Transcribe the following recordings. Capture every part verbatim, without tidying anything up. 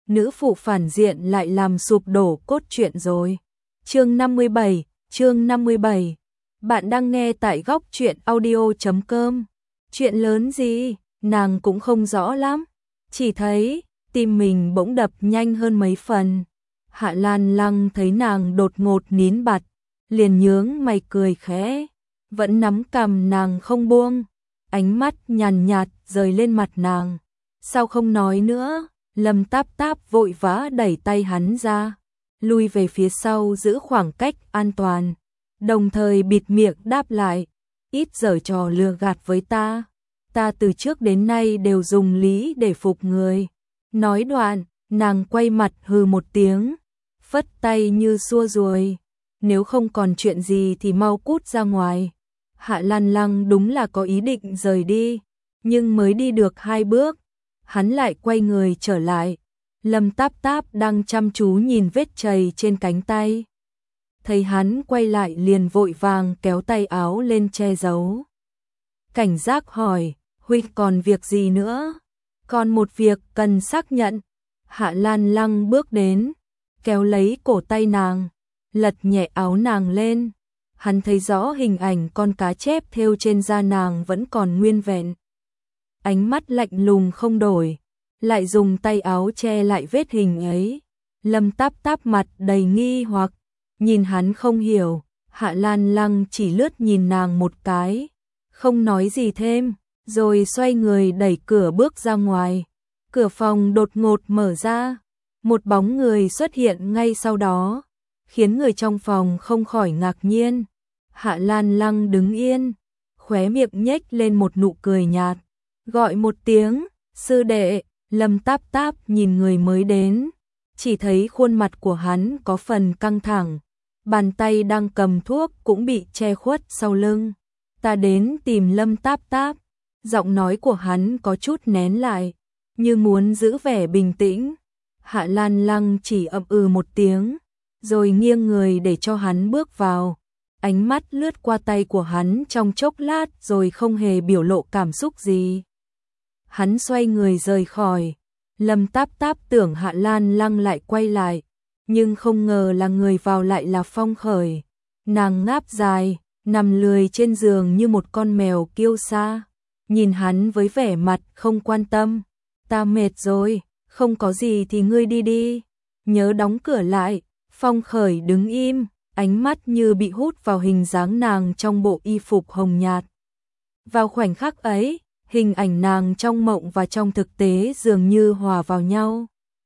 nữ phụ phản diện lại làm sụp đổ cốt truyện rồi. Chương năm mươi bảy, chương năm mươi bảy. Bạn đang nghe tại góc truyện audio chấm com. Chuyện lớn gì, nàng cũng không rõ lắm, chỉ thấy tim mình bỗng đập nhanh hơn mấy phần. Hạ Lan Lăng thấy nàng đột ngột nín bặt, liền nhướng mày cười khẽ, vẫn nắm cằm nàng không buông, ánh mắt nhàn nhạt rời lên mặt nàng. Sao không nói nữa? Lâm Táp Táp vội vã đẩy tay hắn ra, lui về phía sau giữ khoảng cách an toàn, đồng thời bịt miệng đáp lại, ít giở trò lừa gạt với ta, ta từ trước đến nay đều dùng lý để phục người. Nói đoạn, nàng quay mặt hừ một tiếng, phất tay như xua ruồi, nếu không còn chuyện gì thì mau cút ra ngoài. Hạ Lan Lăng đúng là có ý định rời đi, nhưng mới đi được hai bước, hắn lại quay người trở lại. Lâm Táp Táp đang chăm chú nhìn vết chày trên cánh tay. Thấy hắn quay lại liền vội vàng kéo tay áo lên che giấu. Cảnh giác hỏi, huynh còn việc gì nữa? Còn một việc cần xác nhận. Hạ Lan Lăng bước đến, kéo lấy cổ tay nàng, lật nhẹ áo nàng lên. Hắn thấy rõ hình ảnh con cá chép thêu trên da nàng vẫn còn nguyên vẹn. Ánh mắt lạnh lùng không đổi, lại dùng tay áo che lại vết hình ấy. Lâm Táp Táp mặt đầy nghi hoặc, nhìn hắn không hiểu. Hạ Lan Lăng chỉ lướt nhìn nàng một cái, không nói gì thêm, rồi xoay người đẩy cửa bước ra ngoài. Cửa phòng đột ngột mở ra, một bóng người xuất hiện ngay sau đó, khiến người trong phòng không khỏi ngạc nhiên. Hạ Lan Lăng đứng yên, khóe miệng nhếch lên một nụ cười nhạt, gọi một tiếng, sư đệ. Lâm Táp Táp nhìn người mới đến, chỉ thấy khuôn mặt của hắn có phần căng thẳng, bàn tay đang cầm thuốc cũng bị che khuất sau lưng. Ta đến tìm Lâm Táp Táp. Giọng nói của hắn có chút nén lại, như muốn giữ vẻ bình tĩnh. Hạ Lan Lăng chỉ ậm ừ một tiếng, rồi nghiêng người để cho hắn bước vào. Ánh mắt lướt qua tay của hắn trong chốc lát rồi không hề biểu lộ cảm xúc gì. Hắn xoay người rời khỏi. Lâm Táp Táp tưởng Hạ Lan Lăng lại quay lại, nhưng không ngờ là người vào lại là Phong Khởi. Nàng ngáp dài, nằm lười trên giường như một con mèo kiêu sa, nhìn hắn với vẻ mặt không quan tâm. Ta mệt rồi, không có gì thì ngươi đi đi, nhớ đóng cửa lại. Phong Khởi đứng im, ánh mắt như bị hút vào hình dáng nàng trong bộ y phục hồng nhạt. Vào khoảnh khắc ấy, hình ảnh nàng trong mộng và trong thực tế dường như hòa vào nhau.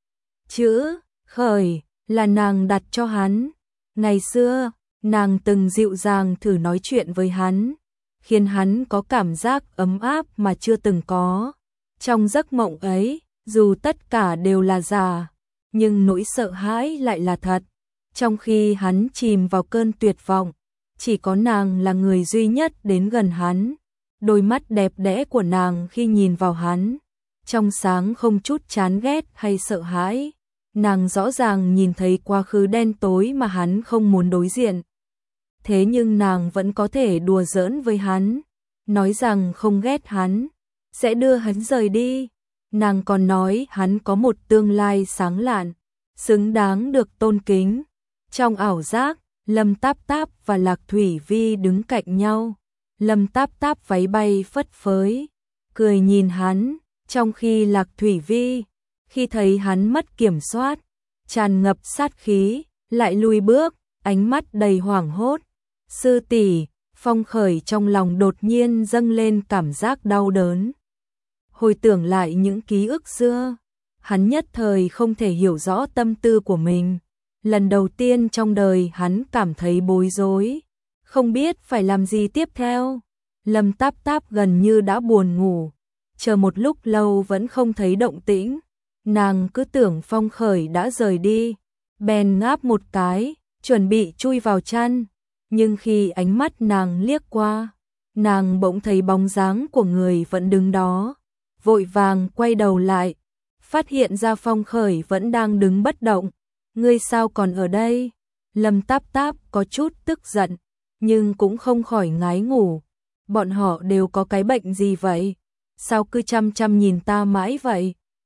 Chữ Khởi là nàng đặt cho hắn. Ngày xưa, nàng từng dịu dàng thử nói chuyện với hắn, khiến hắn có cảm giác ấm áp mà chưa từng có. Trong giấc mộng ấy, dù tất cả đều là giả, nhưng nỗi sợ hãi lại là thật. Trong khi hắn chìm vào cơn tuyệt vọng, chỉ có nàng là người duy nhất đến gần hắn. Đôi mắt đẹp đẽ của nàng khi nhìn vào hắn, trong sáng không chút chán ghét hay sợ hãi. Nàng rõ ràng nhìn thấy quá khứ đen tối mà hắn không muốn đối diện. Thế nhưng nàng vẫn có thể đùa giỡn với hắn, nói rằng không ghét hắn, sẽ đưa hắn rời đi. Nàng còn nói hắn có một tương lai sáng lạn, xứng đáng được tôn kính. Trong ảo giác, Lâm Táp Táp và Lạc Thủy Vi đứng cạnh nhau. Lâm Táp Táp váy bay phất phới, cười nhìn hắn, trong khi Lạc Thủy Vi, khi thấy hắn mất kiểm soát, tràn ngập sát khí, lại lùi bước, ánh mắt đầy hoảng hốt. Sư tỷ, Phong Khởi trong lòng đột nhiên dâng lên cảm giác đau đớn. Hồi tưởng lại những ký ức xưa, hắn nhất thời không thể hiểu rõ tâm tư của mình. Lần đầu tiên trong đời hắn cảm thấy bối rối, không biết phải làm gì tiếp theo. Lâm Táp Táp gần như đã buồn ngủ, chờ một lúc lâu vẫn không thấy động tĩnh. Nàng cứ tưởng Phong Khởi đã rời đi, bèn ngáp một cái, chuẩn bị chui vào chăn. Nhưng khi ánh mắt nàng liếc qua, nàng bỗng thấy bóng dáng của người vẫn đứng đó. Vội vàng quay đầu lại, phát hiện ra Phong Khởi vẫn đang đứng bất động. Ngươi sao còn ở đây? Lâm Táp Táp có chút tức giận, nhưng cũng không khỏi ngái ngủ. Bọn họ đều có cái bệnh gì vậy? Sao cứ chăm chăm nhìn ta mãi vậy?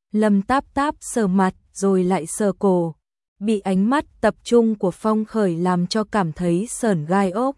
Lâm Táp Táp sờ mặt rồi lại sờ cổ, bị ánh mắt tập trung của Phong Khởi làm cho cảm thấy sởn gai ốc.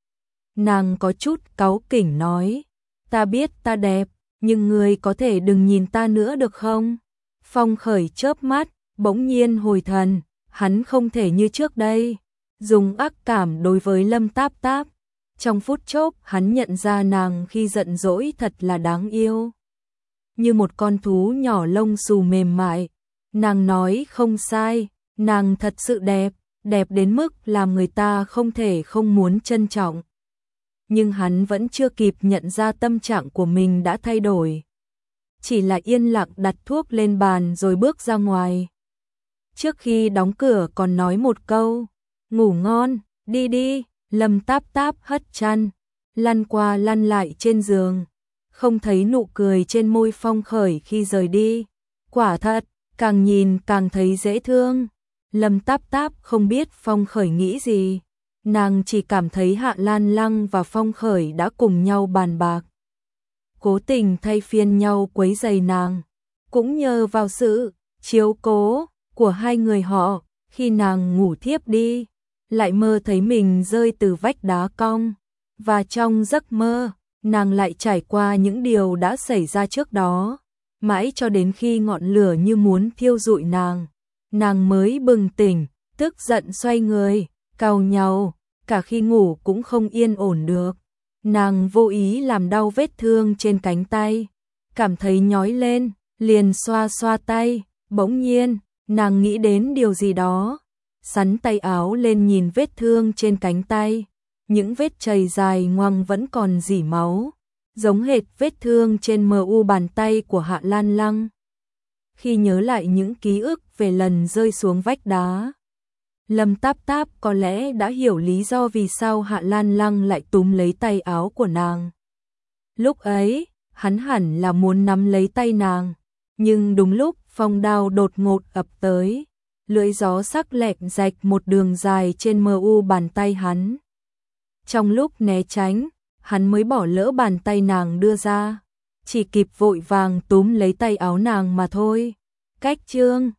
Nàng có chút cáu kỉnh nói, ta biết ta đẹp, nhưng ngươi có thể đừng nhìn ta nữa được không? Phong Khởi chớp mắt, bỗng nhiên hồi thần, hắn không thể như trước đây, dùng ác cảm đối với Lâm Táp Táp. Trong phút chốc hắn nhận ra nàng khi giận dỗi thật là đáng yêu. Như một con thú nhỏ lông xù mềm mại, nàng nói không sai, nàng thật sự đẹp, đẹp đến mức làm người ta không thể không muốn trân trọng. Nhưng hắn vẫn chưa kịp nhận ra tâm trạng của mình đã thay đổi. Chỉ là yên lặng đặt thuốc lên bàn rồi bước ra ngoài. Trước khi đóng cửa còn nói một câu, ngủ ngon, đi đi. Lâm Táp Táp hất chăn, lăn qua lăn lại trên giường, không thấy nụ cười trên môi Phong Khởi khi rời đi. Quả thật, càng nhìn càng thấy dễ thương. Lâm Táp Táp không biết Phong Khởi nghĩ gì, nàng chỉ cảm thấy Hạ Lan Lăng và Phong Khởi đã cùng nhau bàn bạc, cố tình thay phiên nhau quấy rầy nàng. Cũng nhờ vào sự chiếu cố của hai người họ, khi nàng ngủ thiếp đi, lại mơ thấy mình rơi từ vách đá cong, và trong giấc mơ, nàng lại trải qua những điều đã xảy ra trước đó, mãi cho đến khi ngọn lửa như muốn thiêu rụi nàng, nàng mới bừng tỉnh, tức giận xoay người, cau nhàu, cả khi ngủ cũng không yên ổn được. Nàng vô ý làm đau vết thương trên cánh tay, cảm thấy nhói lên, liền xoa xoa tay, bỗng nhiên, nàng nghĩ đến điều gì đó. Sắn tay áo lên nhìn vết thương trên cánh tay, những vết chày dài ngoằng vẫn còn rỉ máu, giống hệt vết thương trên mờ u bàn tay của Hạ Lan Lăng. Khi nhớ lại những ký ức về lần rơi xuống vách đá, Lâm Táp Táp có lẽ đã hiểu lý do vì sao Hạ Lan Lăng lại túm lấy tay áo của nàng. Lúc ấy, hắn hẳn là muốn nắm lấy tay nàng, nhưng đúng lúc phong đao đột ngột ập tới, lưỡi gió sắc lẹm rạch một đường dài trên mờ u bàn tay hắn. Trong lúc né tránh, hắn mới bỏ lỡ bàn tay nàng đưa ra, chỉ kịp vội vàng túm lấy tay áo nàng mà thôi. Cách chương